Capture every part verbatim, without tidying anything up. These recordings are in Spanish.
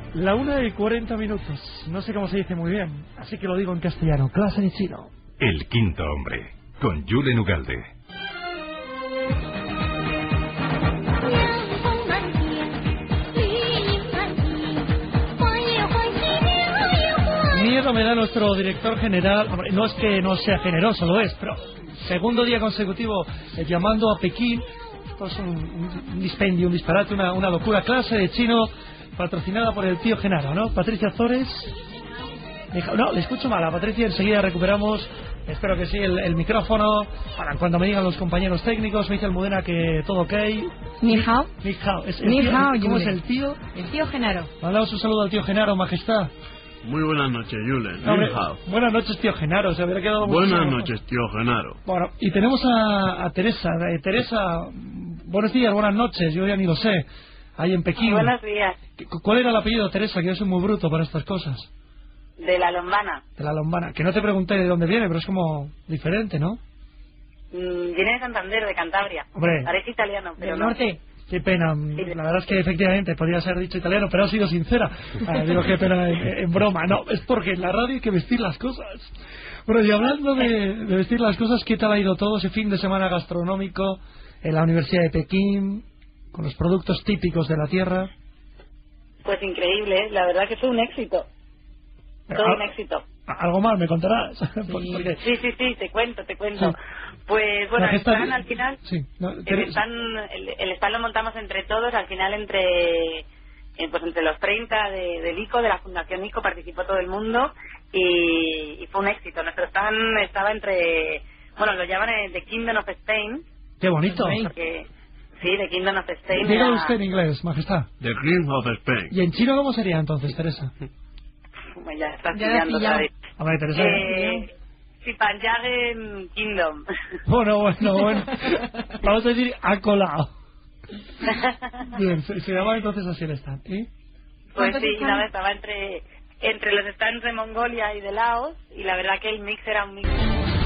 La una y cuarenta minutos. No sé cómo se dice muy bien, así que lo digo en castellano. Clase en chino. El quinto hombre, con Julen Ugalde. Miedo me da nuestro director general. Hombre, no es que no sea generoso, lo es, pero segundo día consecutivo eh, llamando a Pekín. Esto es un, un dispendio, un disparate, una, una locura. Clase de chino patrocinada por el tío Genaro, ¿no? Patricia Azores. No, le escucho mal a Patricia, enseguida recuperamos, espero que sí, el, el micrófono. Ahora, cuando me digan los compañeros técnicos, me dice Almudena que todo ok. Ni hao. Ni hao. Es el Ni tío, hao, ¿cómo es Julen. el tío? El tío Genaro. Mandamos un saludo al tío Genaro, majestad. Muy buenas noches, Julen. No, hombre, Ni hao. buenas noches, tío Genaro, se habría quedado mucho Buenas mejor. noches, tío Genaro. Bueno, y tenemos a, a Teresa. Eh, Teresa, buenos días, buenas noches, yo ya ni lo sé. Ahí en Pekín. Buenos días. ¿Cuál era el apellido, Teresa? Que yo soy muy bruto para estas cosas. De la Lombana. De la Lombana. Que no te pregunté de dónde viene, pero es como diferente, ¿no? Mm, viene de Santander, de Cantabria. Hombre. Parece italiano, pero Del no. norte. Qué pena. La verdad es que efectivamente podría ser dicho italiano, pero ha sido sincera. Ah, digo qué pena en, en broma. No, es porque en la radio hay que vestir las cosas. Bueno, y hablando de, de vestir las cosas, ¿qué tal ha ido todo ese fin de semana gastronómico en la Universidad de Pekín, con los productos típicos de la tierra? Pues increíble, ¿eh? La verdad que fue un éxito. Todo Al- un éxito. Algo más, ¿me contarás? Porque- Sí, sí, sí, te cuento, te cuento. Sí. Pues bueno, el Majestad- stand al final, Sí, no, el Teresa- stand, el, el stand lo montamos entre todos, al final entre eh, pues entre los treinta de, del ICO, de la Fundación ICO, participó todo el mundo y, y fue un éxito. Nuestro stand estaba entre, bueno, lo llaman eh, The Kingdom of Spain, Qué bonito. porque sí, The Kingdom of Spain. Dígalo era- usted en inglés, majestad. The King of Spain. ¿Y en chino cómo sería entonces, Teresa? Como ya estás Ya la pillando has pillado. otra vez. A ver, Teresa. Eh, Sipanjagen Kingdom. Bueno, bueno, bueno. Vamos a decir, ha colado. Bien, se, se llama entonces así el stand. ¿Y? Pues ¿Cuántos sí, están? nada, estaba entre entre los stands de Mongolia y de Laos y la verdad que el mix era un mix.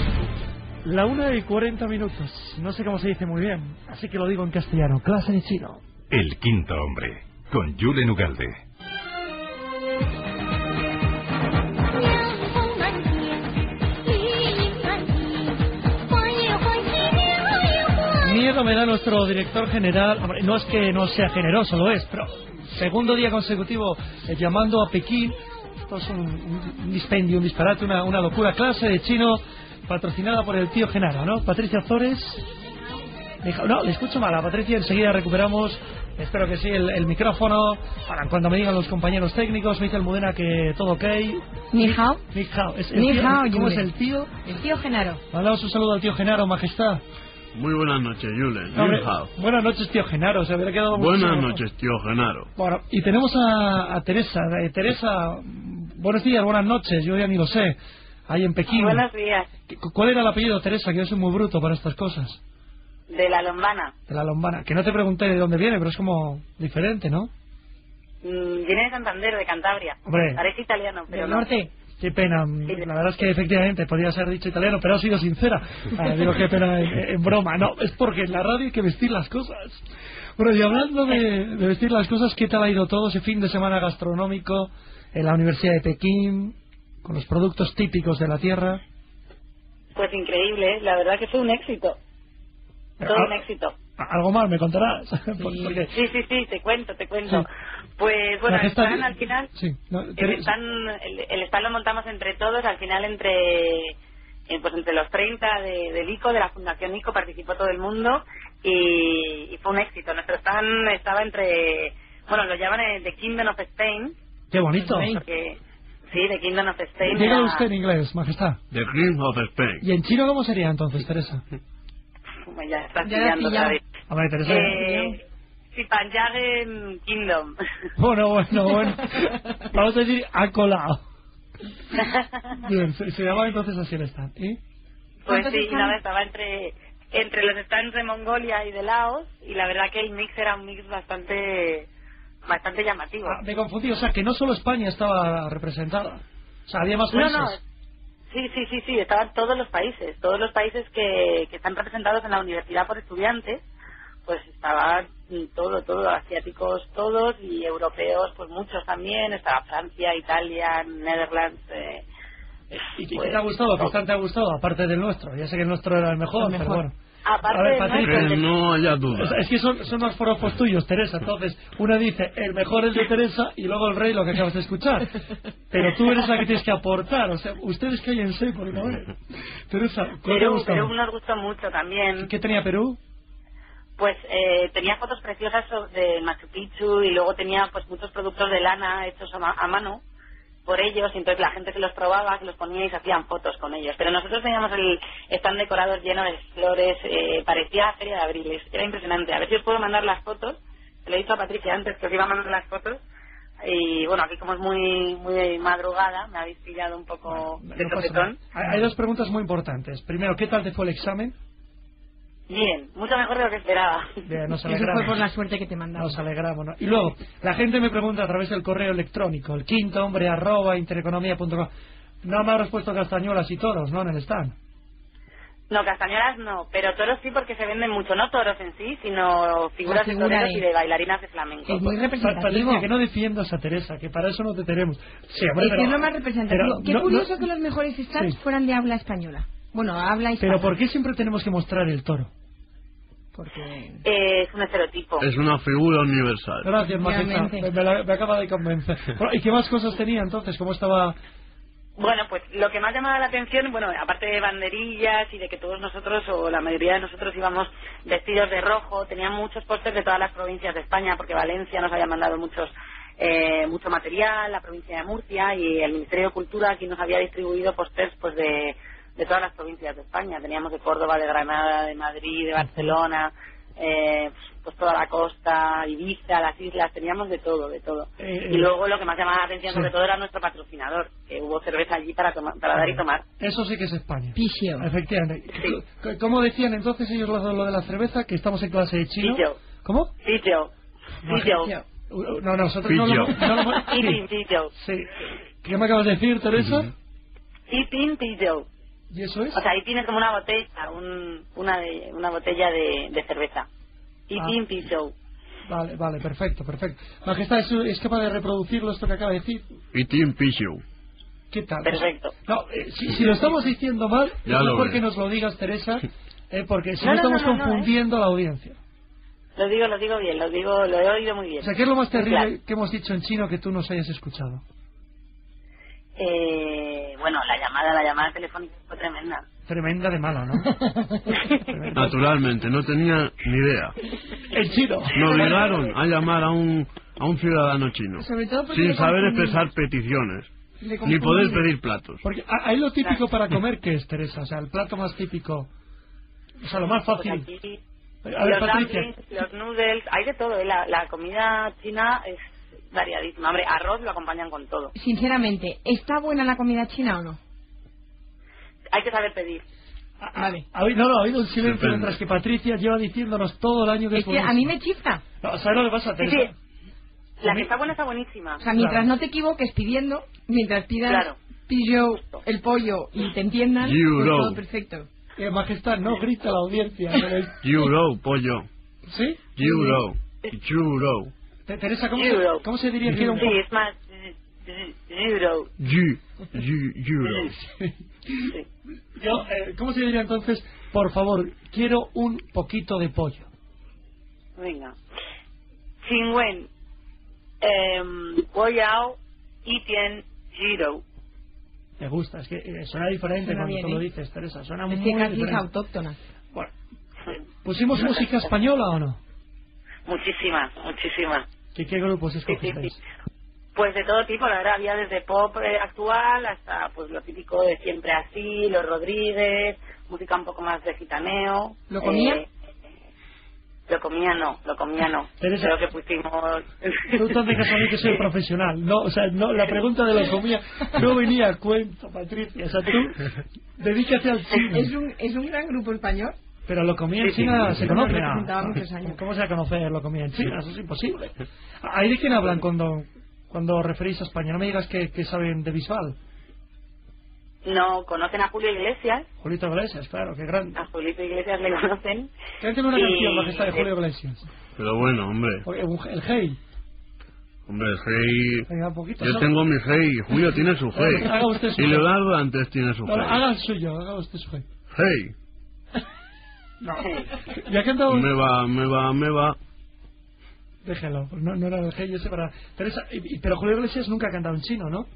La una y cuarenta minutos. No sé cómo se dice muy bien, así que lo digo en castellano. Clase de chino. El quinto hombre, con Julen Ugalde. Miedo me da nuestro director general. Hombre, no es que no sea generoso, lo es, pero segundo día consecutivo eh, llamando a Pekín. Esto es un, un- un dispendio, un disparate, una, una locura. Clase de chino patrocinada por el tío Genaro, ¿no? Patricia Azores. No, le escucho mal a Patricia, enseguida recuperamos, espero que sí, el, el micrófono. Ahora, cuando me digan los compañeros técnicos, me dice Almudena que todo ok. Ni hao. Ni hao. Es el Ni tío, hao, ¿cómo es Julen. el tío? El tío Genaro. Mandamos un saludo al tío Genaro, majestad. Muy buenas noches, Julen. No, hombre, Ni hao. buenas noches, tío Genaro, se habría quedado mucho Buenas mejor. noches, tío Genaro. Bueno, y tenemos a, a Teresa. Eh, Teresa, buenos días, buenas noches, yo ya ni lo sé. Ahí en Pekín. Buenos días. ¿Cuál era el apellido, Teresa? Que yo soy muy bruto para estas cosas. De la Lombana. De la Lombana. Que no te pregunté de dónde viene, pero es como diferente, ¿no? Mm, viene de Santander, de Cantabria. Hombre. Parece italiano, pero Del no. norte. Qué pena. La verdad es que efectivamente podría ser dicho italiano, pero ha sido sincera. Ah, digo qué pena en, en broma. No, es porque en la radio hay que vestir las cosas. Bueno, y hablando de, de vestir las cosas, ¿qué tal ha ido todo ese fin de semana gastronómico en la Universidad de Pekín, con los productos típicos de la tierra? Pues increíble, ¿eh? La verdad que fue un éxito. Todo Al- un éxito. Algo más, ¿me contarás? Porque- Sí, sí, sí, te cuento, te cuento. Sí. Pues bueno, el Majestad- stand al final, Sí, no, el Teresa- stand, el, el stand lo montamos entre todos, al final entre eh, pues entre los treinta de, del ICO, de la Fundación ICO, participó todo el mundo y, y fue un éxito. Nuestro stand estaba entre, bueno, lo llaman eh, The Kingdom of Spain, Qué bonito. porque sí, The Kingdom of Spain. Dígalo era- usted en inglés, majestad. The King of Spain. ¿Y en chino cómo sería entonces, Teresa? Como ya estás Ya la has pillando otra pillado. vez. A ver, Teresa. Eh, Sipanjagen Kingdom. Bueno, bueno, bueno. Vamos a decir, ha colado. Bien, se, se llama entonces así el stand. ¿Y? Pues ¿Cuántos sí, están? nada, estaba entre entre los stands de Mongolia y de Laos y la verdad que el mix era un mix bastante bastante llamativo. Ah, me confundí, o sea, que no solo España estaba representada. O sea, había más No, países. no, sí, sí, sí, sí, estaban todos los países, todos los países que, que están representados en la universidad por estudiantes, pues estaba todo, todo, asiáticos todos y europeos, pues muchos también, estaba Francia, Italia, Netherlands. Eh, ¿Y qué pues, te ha gustado? ¿Qué stand te ha gustado? Aparte del nuestro. Ya sé que el nuestro era el mejor, El mejor. pero bueno. Aparte A ver, del Patricia, nuestro, Que no haya duda. O sea, es que son, son los forofos tuyos, Teresa. Entonces, una dice, el mejor es de Teresa, y luego el rey, lo que acabas de escuchar. Pero tú eres la que tienes que aportar. O sea, ustedes cállense, porque no es. Teresa, ¿cuál te ha Perú, gustado? Perú nos gustó mucho también. ¿Qué tenía Perú? Pues eh, tenía fotos preciosas de Machu Picchu y luego tenía pues muchos productos de lana hechos a, ma- a mano por ellos, y entonces la gente se los probaba, se los ponía y se hacían fotos con ellos. Pero nosotros teníamos el stand decorado lleno de flores, eh, parecía Feria de Abril, era impresionante. A ver si os puedo mandar las fotos, se lo he dicho a Patricia antes que os iba a mandar las fotos, y bueno, aquí como es muy muy madrugada, me habéis pillado un poco No de pasa sopetón. nada. Hay hay dos preguntas muy importantes. Primero, ¿qué tal te fue el examen? Bien, mucho mejor de lo que esperaba. Bien, nos Eso fue alegramos. por la suerte que te mandamos. Nos alegramos, ¿no? Y luego, la gente me pregunta a través del correo electrónico, el quinto hombre arroba intereconomía punto com. No me habrás puesto castañuelas y toros, ¿no? En el stand. No, castañuelas no, pero toros sí, porque se venden mucho, no toros en sí, sino figuras La de figura toreros de- y de bailarinas de flamenco. Es muy Pa- representativo. Patricia, que no defiendas a Teresa, que para eso no te tenemos. Sí, hombre, Es que pero- es lo más representativo. pero Qué no- curioso no- que los mejores stands Sí. fueran de habla española. Bueno, habla hispana. Pero ¿por qué siempre tenemos que mostrar el toro? Porque... Eh, es un estereotipo. Es una figura universal. Gracias, Majestad. Realmente. Me, me la- me acaba de convencer. Bueno, ¿y qué más cosas tenía entonces? ¿Cómo estaba? Bueno, pues lo que más llamaba la atención, bueno, aparte de banderillas y de que todos nosotros, o la mayoría de nosotros, íbamos vestidos de rojo, tenían muchos pósters de todas las provincias de España, porque Valencia nos había mandado muchos eh, mucho material, la provincia de Murcia, y el Ministerio de Cultura aquí nos había distribuido pósters pues de, de todas las provincias de España. Teníamos de Córdoba, de Granada, de Madrid, de Barcelona, eh, pues toda la costa, Ibiza, las islas, teníamos de todo, de todo. Eh, Y luego lo que más llamaba la atención sí. sobre todo era nuestro patrocinador, que hubo cerveza allí para tomar, para dar y tomar. Eso sí que es España. Pichio. Efectivamente. Sí. C- ¿Cómo decían entonces ellos lo, lo de la cerveza? Que estamos en clase de chino. Pillo. ¿Cómo? Pillo. Pillo. Uh, No, nosotros no Pillo. lo... No lo sí. Eating pillo. Sí. ¿Qué me acabas de decir, Teresa? Eating pillo. ¿Y eso es? O sea, ahí tienes como una botella, un, una, de, una botella de, de cerveza. Eating Ah. pillo. Vale, vale, perfecto, perfecto. Majestad, ¿es, es capaz de reproducirlo esto que acaba de decir? Y Team Pichu. ¿Qué tal? Perfecto. No, eh, si, si lo estamos diciendo mal, Ya es lo mejor veo. que nos lo digas, Teresa, eh, porque si No, no, no, estamos no, no, no, confundiendo a la audiencia. Lo digo, lo digo bien, lo digo, lo he oído muy bien. O sea, ¿qué es lo más terrible Claro. que hemos dicho en chino que tú nos hayas escuchado? Eh, bueno, la llamada, la llamada telefónica fue tremenda. Tremenda de mala, ¿no? Tremenda. Naturalmente, no tenía ni idea. En chino. Me obligaron a llamar a un, a un ciudadano chino. Sobre todo porque Sin le saber confundí. expresar peticiones. Le Ni confundí. poder pedir platos. Porque a- ahí lo típico para comer, ¿qué es, Teresa? O sea, el plato más típico. O sea, lo más Pues fácil. aquí, A ver, los Patricia. dumplings, los noodles, hay de todo. ¿eh? La, la comida china es variadísima. Hombre, arroz lo acompañan con todo. Sinceramente, ¿está buena la comida china o no? Hay que saber pedir. Vale. Ha habido, no, no, ha habido un silencio Depende. mientras que Patricia lleva diciéndonos todo el año que Es es que a buenísimo. mí me chifla. No, ¿sabes lo que pasa, Sí, Teresa? sí. La que está buena está buenísima. O sea, mientras Claro. no te equivoques pidiendo, mientras pidas Claro. pillo el pollo y te entiendan, You pues know. todo perfecto. Eh, majestad, no grita la audiencia. ¿no ves? Euro, pollo. ¿Sí? Euro. Euro. Te- Teresa, ¿cómo Euro. se, ¿cómo se diría que era un Sí, poco? es más. eh, eh, Euro. You. You. Euro. Sí. Yo, eh, ¿cómo se diría entonces? Por favor, quiero un poquito de pollo. Venga. Chingwen. Eh, Guayao. Itian. Giro. Me gusta, es que eh, suena diferente Suena cuando bien, tú lo ¿eh? dices, Teresa. Suena Es muy que casi es diferente. autóctona. Bueno, ¿pusimos música española o no? Muchísimas, muchísimas. ¿Qué, qué grupos Sí, sí, escogisteis? sí. Pues de todo tipo, la verdad, había desde pop eh, actual hasta pues lo típico de Siempre Así, Los Rodríguez, música un poco más de gitaneo. ¿Lo comía? Eh, lo comía no, lo comía no. Teresa. Creo que pusimos... Tú te dejas a mí que soy profesional. No, o sea, no, la pregunta de la comida no venía a cuento, Patricia. O sea, tú dedícate al chino. Es un, es un gran grupo español. Pero lo comía en Sí, sí, China sí, se sí. conoce. Lo ¿no? representaba muchos años. ¿Cómo se va a conocer lo comía en China? Eso es imposible. ¿Ahí de quién hablan cuando, cuando referís a España? No me digas que, que saben de Bisbal. no conocen a Julio Iglesias. Julito Iglesias, claro, qué grande. A Julito Iglesias le conocen. Cántame una y... canción, majestad, de Julio Iglesias. Pero bueno, hombre. Oye, el Hey. Hombre, el Hey... Venga, un poquito, Yo ¿no? tengo mi Hey, Julio tiene su Hey. Haga usted su Y Hey. Leonardo antes tiene su No, no, Hey. haga el suyo, haga usted su Hey. Hey. No. ¿Ya ha cantado? Me va, me va, me va. Déjelo, no, no era el Hey ese para... Teresa, y- y- pero Julio Iglesias nunca ha cantado en chino, ¿no?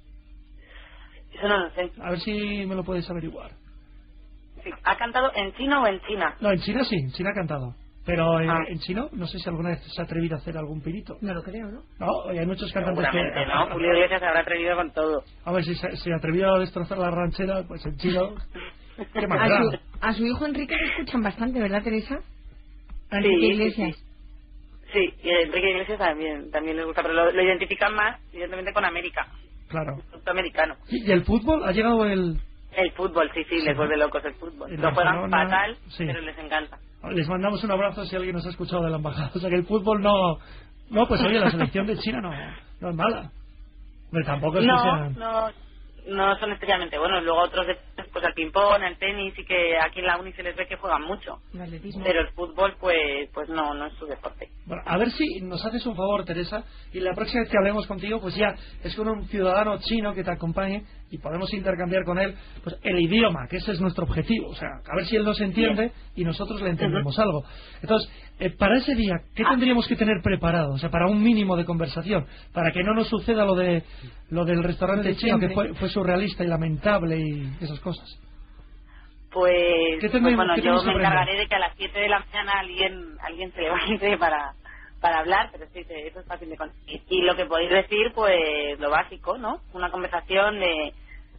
Eso no lo sé. A ver si me lo puedes averiguar. Sí. ¿Ha cantado en chino o en China? No, en China sí, en China ha cantado. Pero en, Ah. en chino, no sé si alguna vez se ha atrevido a hacer algún pirito. No lo creo, ¿no? No, y hay muchos cantantes que... Seguramente, ¿no? Julio Iglesias se habrá atrevido con todo. A ver, si se, se atrevió a destrozar la ranchera, pues en chino... ¿Qué más A da? su, a su hijo Enrique le escuchan bastante, ¿verdad, Teresa? A Sí, Enrique sí, Iglesias. sí. Sí, y a Enrique Iglesias también, también les gusta, pero lo, lo identifican más, evidentemente, con América, Claro. el producto americano. ¿Y el fútbol? ¿Ha llegado el...? El fútbol, sí, sí, les vuelve locos el fútbol. En Lo juegan Barcelona, fatal, sí. pero les encanta. Les mandamos un abrazo si alguien nos ha escuchado de la embajada. O sea que el fútbol no... No, pues oye, la selección de China no, no es mala. Pero tampoco es que No, sean... no, no son especialmente buenos. Luego otros, de, pues al ping-pong, el tenis, y que aquí en la uni se les ve que juegan mucho. El atletismo. Pero el fútbol, pues pues no, no es su deporte. Bueno, a ver si nos haces un favor, Teresa, y la próxima vez que hablemos contigo, pues ya es con un ciudadano chino que te acompañe y podemos intercambiar con él pues el idioma, que ese es nuestro objetivo. O sea, a ver si él nos entiende y nosotros le entendemos algo. Entonces, eh, para ese día, ¿qué Ah. tendríamos que tener preparado? O sea, para un mínimo de conversación, para que no nos suceda lo de lo del restaurante De chino que siempre. fue, fue surrealista y lamentable y esas cosas. Pues, ¿Qué pues tendremos- bueno, qué yo tenemos que me aprender? encargaré de que a las siete de la mañana alguien alguien se levante para para hablar, pero sí, sí, eso es fácil de conseguir. Y lo que podéis decir, pues lo básico, ¿no? Una conversación de...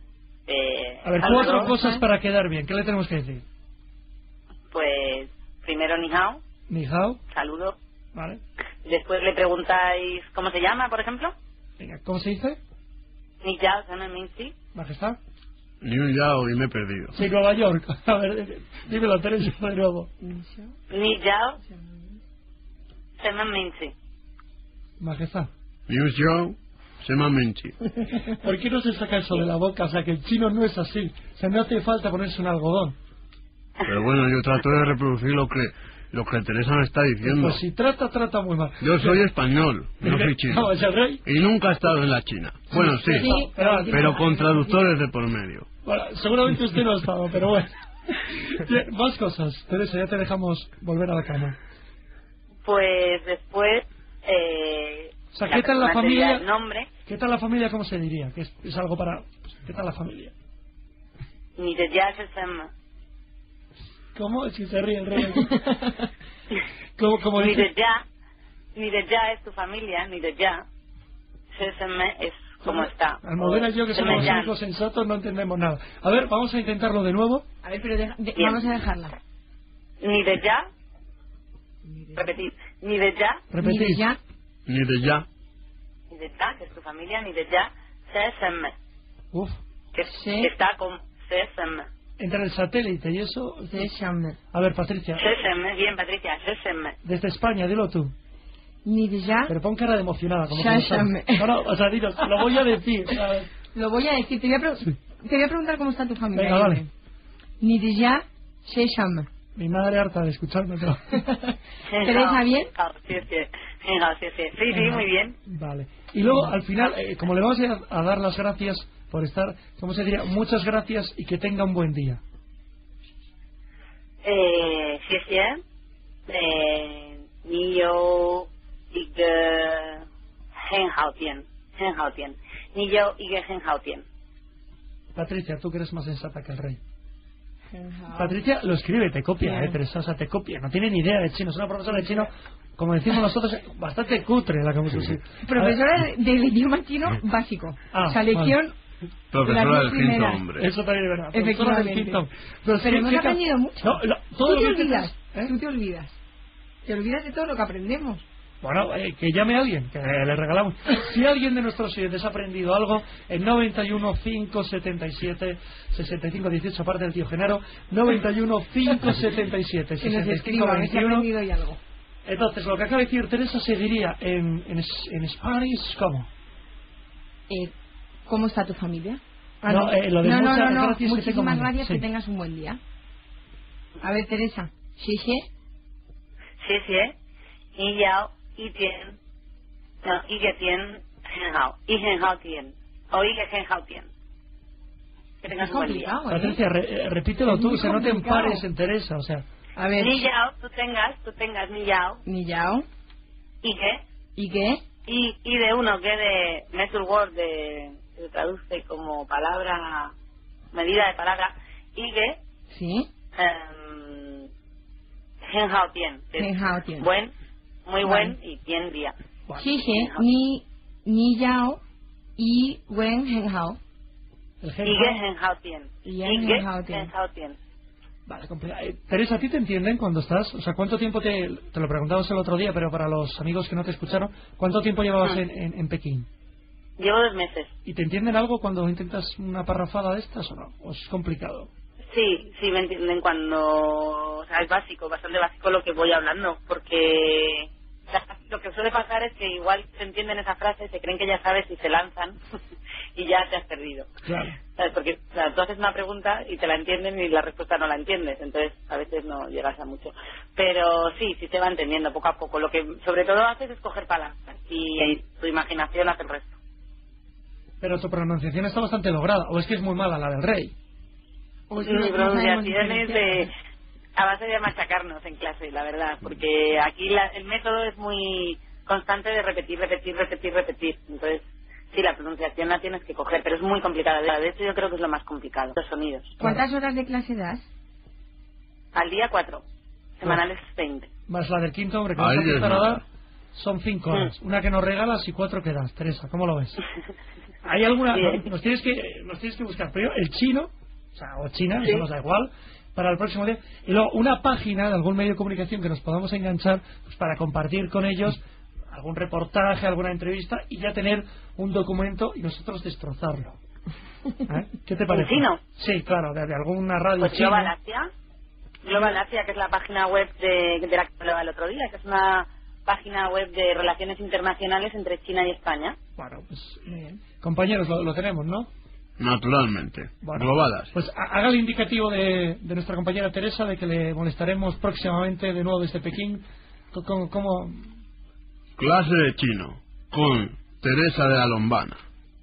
de A ver, algo, cuatro cosas para quedar bien. ¿Qué le tenemos que decir? Pues primero ni hao, Ni hao, saludo. ¿vale? Después le preguntáis cómo se llama, por ejemplo. Venga, ¿cómo se dice? Ni yao, se llama Minchi. Majestad. Ni un yao y me he perdido. Sí, Nueva York. A ver, dímelo, Teresa, de nuevo. Ni yao, se llama Minchi. Majestad. Ni un yao, se llama Menchi. ¿Por qué no se saca eso de la boca? O sea, que el chino no es así. O sea, no hace falta ponerse un algodón. Pero bueno, yo trato de reproducir lo que lo que Teresa me está diciendo. Pues si trata, trata muy mal. Yo soy español, no soy chino. Vamos, el rey. Y nunca he estado en la China. Bueno, sí, Sí, pero- pero con traductores de por medio. Bueno, seguramente usted no ha estado, pero bueno. Bien, más cosas. Teresa, ya te dejamos volver a la cama. Pues después... Eh, O sea, ¿qué tal la persona te dirá familia? el nombre, ¿Qué tal la familia? ¿Cómo se diría? Que es, es algo para... pues, ¿qué tal la familia? ni de ya se llama. ¿Cómo? Si se ríe el rey. ¿Cómo, cómo Ni dice? de ya, ni de ya es tu familia, ni de ya. Se es como está. Almudena y yo, que Se me somos llama. hijos sensatos, no entendemos nada. A ver, vamos a intentarlo de nuevo. A ver, pero deja- de- Bien. vamos a dejarla. Ni de ya, repetir, ni de ya, Repetid. Ni de ya. Ni de ya. ni de ya, que es tu familia, ni de ya, se Uf. que, Sí. que está con se Entre el satélite y eso... Se llama. A ver, Patricia, Se bien, Patricia, se desde España, dilo tú. Ni de ya. Pero pon cara de emocionada, como Ya, que no ya sabes. me- No, no, o sea, dilo, lo voy a decir. ¿sabes? Lo voy a decir. Te voy a, pre- te voy a preguntar cómo está tu familia. Venga, vale. Ni de ya se llama. Mi madre harta de escucharme, pero... ¿Teresa bien? Sí, sí, sí, sí, sí, sí, muy bien. Vale. Y luego, al final, eh, como le vamos a, a dar las gracias por estar, ¿cómo se diría? Muchas gracias y que tenga un buen día. Eh, sí, sí, eh, ni yo y que hen hao tian, hen hao tian, ni yo y que hen hao tian. Patricia, tú que eres más sensata que el rey. Patricia lo escribe, te copia, Bien. eh, Teresa, o sea, te copia. No tiene ni idea de chino. Es una profesora de chino, como decimos nosotros, bastante cutre la que hemos usado. Profesora de- del idioma chino básico. Ah, o sea, lección. Profesora Las dos del quinto primeras. hombre. Eso también es verdad. Profesora del Efectivamente. quinto. Pero, Pero sí, hemos sí, aprendido mucho. No, lo- todo Tú lo te que olvidas. ¿eh? Tú te olvidas. Te olvidas de todo lo que aprendemos. Bueno, eh, que llame a alguien, que le regalamos. Si alguien de nuestros oyentes ha aprendido algo, en noventa y uno, cinco setenta y siete, sesenta y cinco dieciocho, aparte del tío Genaro, noventa y uno, cinco setenta y siete, Que nos sesenta y cinco escriba, a ver si ha veintiuno. aprendido hoy algo. Entonces, lo que acaba de decir Teresa se diría en, en, es- en Spanish, ¿cómo? Eh, ¿Cómo está tu familia? Ah, No, eh, lo de no, no, muchas no, no. gracias que Muchísimas tengo- gracias, sí. que tengas un buen día. A ver, Teresa. Sí, sí. 谢谢，你要一天，no, 一个天很好，一很好天，o 一个很好天。Que tengas Es un buen día. complicado, ¿eh? Patricia, re- eh, repítelo Es tú, muy o sea, no te complicado. empares en Teresa, o sea. A ver. Ni yao, tú tengas, tú tengas ni yao, Ni yao. y qué, ¿Y qué? y, y de uno que de measure word, de, se traduce como palabra, medida de palabra, y que, Sí. um, hen hao tien, que es Hen hao tien. buen, muy Vale. buen y tien día. Bueno, Sí, sí. Ni, ni yao. Y wen hen hao. el Y gen- que hen hao tien. Y Y hen que hao tien. hen hao tien. Vale, complicado. Eh, Teresa, ¿a ti te entienden cuando estás? O sea, ¿cuánto tiempo te... Te lo preguntamos el otro día, pero para los amigos que no te escucharon, ¿cuánto tiempo llevabas Ah. en, en, en Pekín? Llevo dos meses. ¿Y te entienden algo cuando intentas una parrafada de estas o no? ¿O es complicado? Sí, sí, me entienden cuando... O sea, es básico, bastante básico lo que voy hablando, porque o sea, lo que suele pasar es que igual se entienden esa frase, se creen que ya sabes y se lanzan y ya te has perdido. Claro. ¿Sabes? Porque o sea, tú haces una pregunta y te la entienden y la respuesta no la entiendes, entonces a veces no llegas a mucho. Pero sí, sí se va entendiendo poco a poco. Lo que sobre todo haces es coger palabras y tu imaginación hace el resto. Pero tu pronunciación está bastante lograda, o es que es muy mala la del rey. O es que Mi no- no sabemos pronunciación es de diferenciar. a base de machacarnos en clase, la verdad, porque aquí la- el método es muy constante de repetir, repetir, repetir, repetir. Entonces, sí, la pronunciación la tienes que coger, pero es muy complicada. De hecho, yo creo que es lo más complicado, los sonidos. ¿Cuántas horas de clase das? Al día cuatro, semanales veinte. Más la del quinto hombre que vas Ay, a empezar a Dios dar, mío. son cinco Mm. horas. Una que nos regalas y cuatro que das. Teresa, ¿cómo lo ves? ¿Hay alguna? Bien. Nos tienes que nos tienes que buscar primero el chino, o sea, o China, Sí. eso nos da igual, para el próximo día. Y luego una página de algún medio de comunicación que nos podamos enganchar pues, para compartir con ellos algún reportaje, alguna entrevista y ya tener un documento y nosotros destrozarlo. ¿Eh? ¿Qué te parece? chino? Sí, claro, de, de alguna radio Pues china. Global Asia, Global Asia, que es la página web de, de la que hablaba el otro día, que es una página web de relaciones internacionales entre China y España. Bueno, pues eh, compañeros, lo, lo tenemos, ¿no? Naturalmente. Bueno, Globalas. pues ha- haga el indicativo de, de nuestra compañera Teresa de que le molestaremos próximamente de nuevo desde Pekín. Co- co- ¿Cómo? Clase de chino. Con Teresa de la Lombana.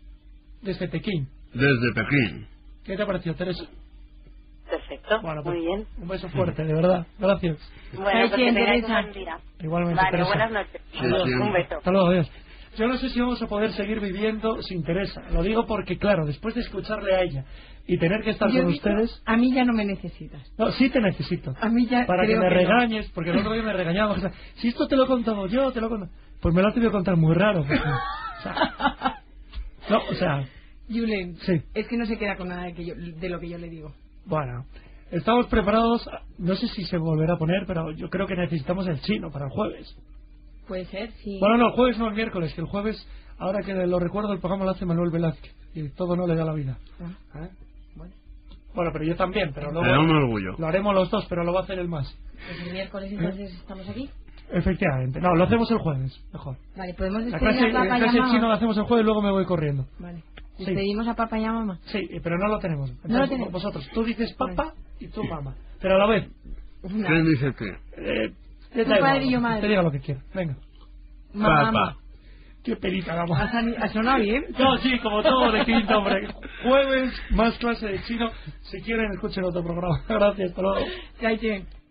Desde Pekín. Desde Pekín. ¿Qué te ha parecido, Teresa? Perfecto, Bueno, pues, muy bien. un beso fuerte, de verdad. Gracias. Bueno, pues que bien, tengáis un Teresa. buen día. Igualmente, Vale, Teresa. buenas noches. Sí, Adiós, sí. un beso. Hasta luego, adiós. Yo no sé si vamos a poder seguir viviendo sin Teresa. Lo digo porque, claro, después de escucharle a ella y tener que estar Yo con digo, ustedes... a mí ya no me necesitas. No, sí te necesito. A mí ya Para que creo me que no. regañes, porque el otro día me regañaba. O sea, si esto te lo he contado yo, te lo he contado... Pues me lo has tenido que contar muy raro. porque, o sea, no, o sea, Julen, Sí. es que no se queda con nada de, que yo, de lo que yo le digo. bueno, estamos preparados. No sé si se volverá a poner, pero yo creo que necesitamos el chino para el jueves. Puede ser, sí. Bueno, no, el jueves no, el miércoles, que el jueves, ahora que lo recuerdo, el programa lo hace Manuel Velázquez y todo no le da la vida. Ah, ¿Eh? bueno, Bueno, pero yo también, pero luego Era un orgullo. lo haremos los dos, pero lo va a hacer el más. pues el miércoles entonces estamos aquí. Efectivamente. No, lo hacemos el jueves, mejor. Vale, podemos La despedir clase, a la papá y clase a de chino la mamá. hacemos el jueves y luego me voy corriendo. Vale, Sí. despedimos a papá y a mamá. Sí, pero no lo tenemos. No lo Entonces, tenemos. Vosotros, tú dices papá y tú mamá. Pero a la vez, Una. ¿Quién dice qué? eh, Tu da igual, padre y yo madre. Te diga lo que quiera. Venga. Mamá. Papá. Qué pelita vamos. ¿Ha, sani- ha sonado bien? No, sí, como todo de quinto, hombre. Jueves, más clase de chino. Si quieren, escuchen otro programa. Gracias, hasta luego. 再见。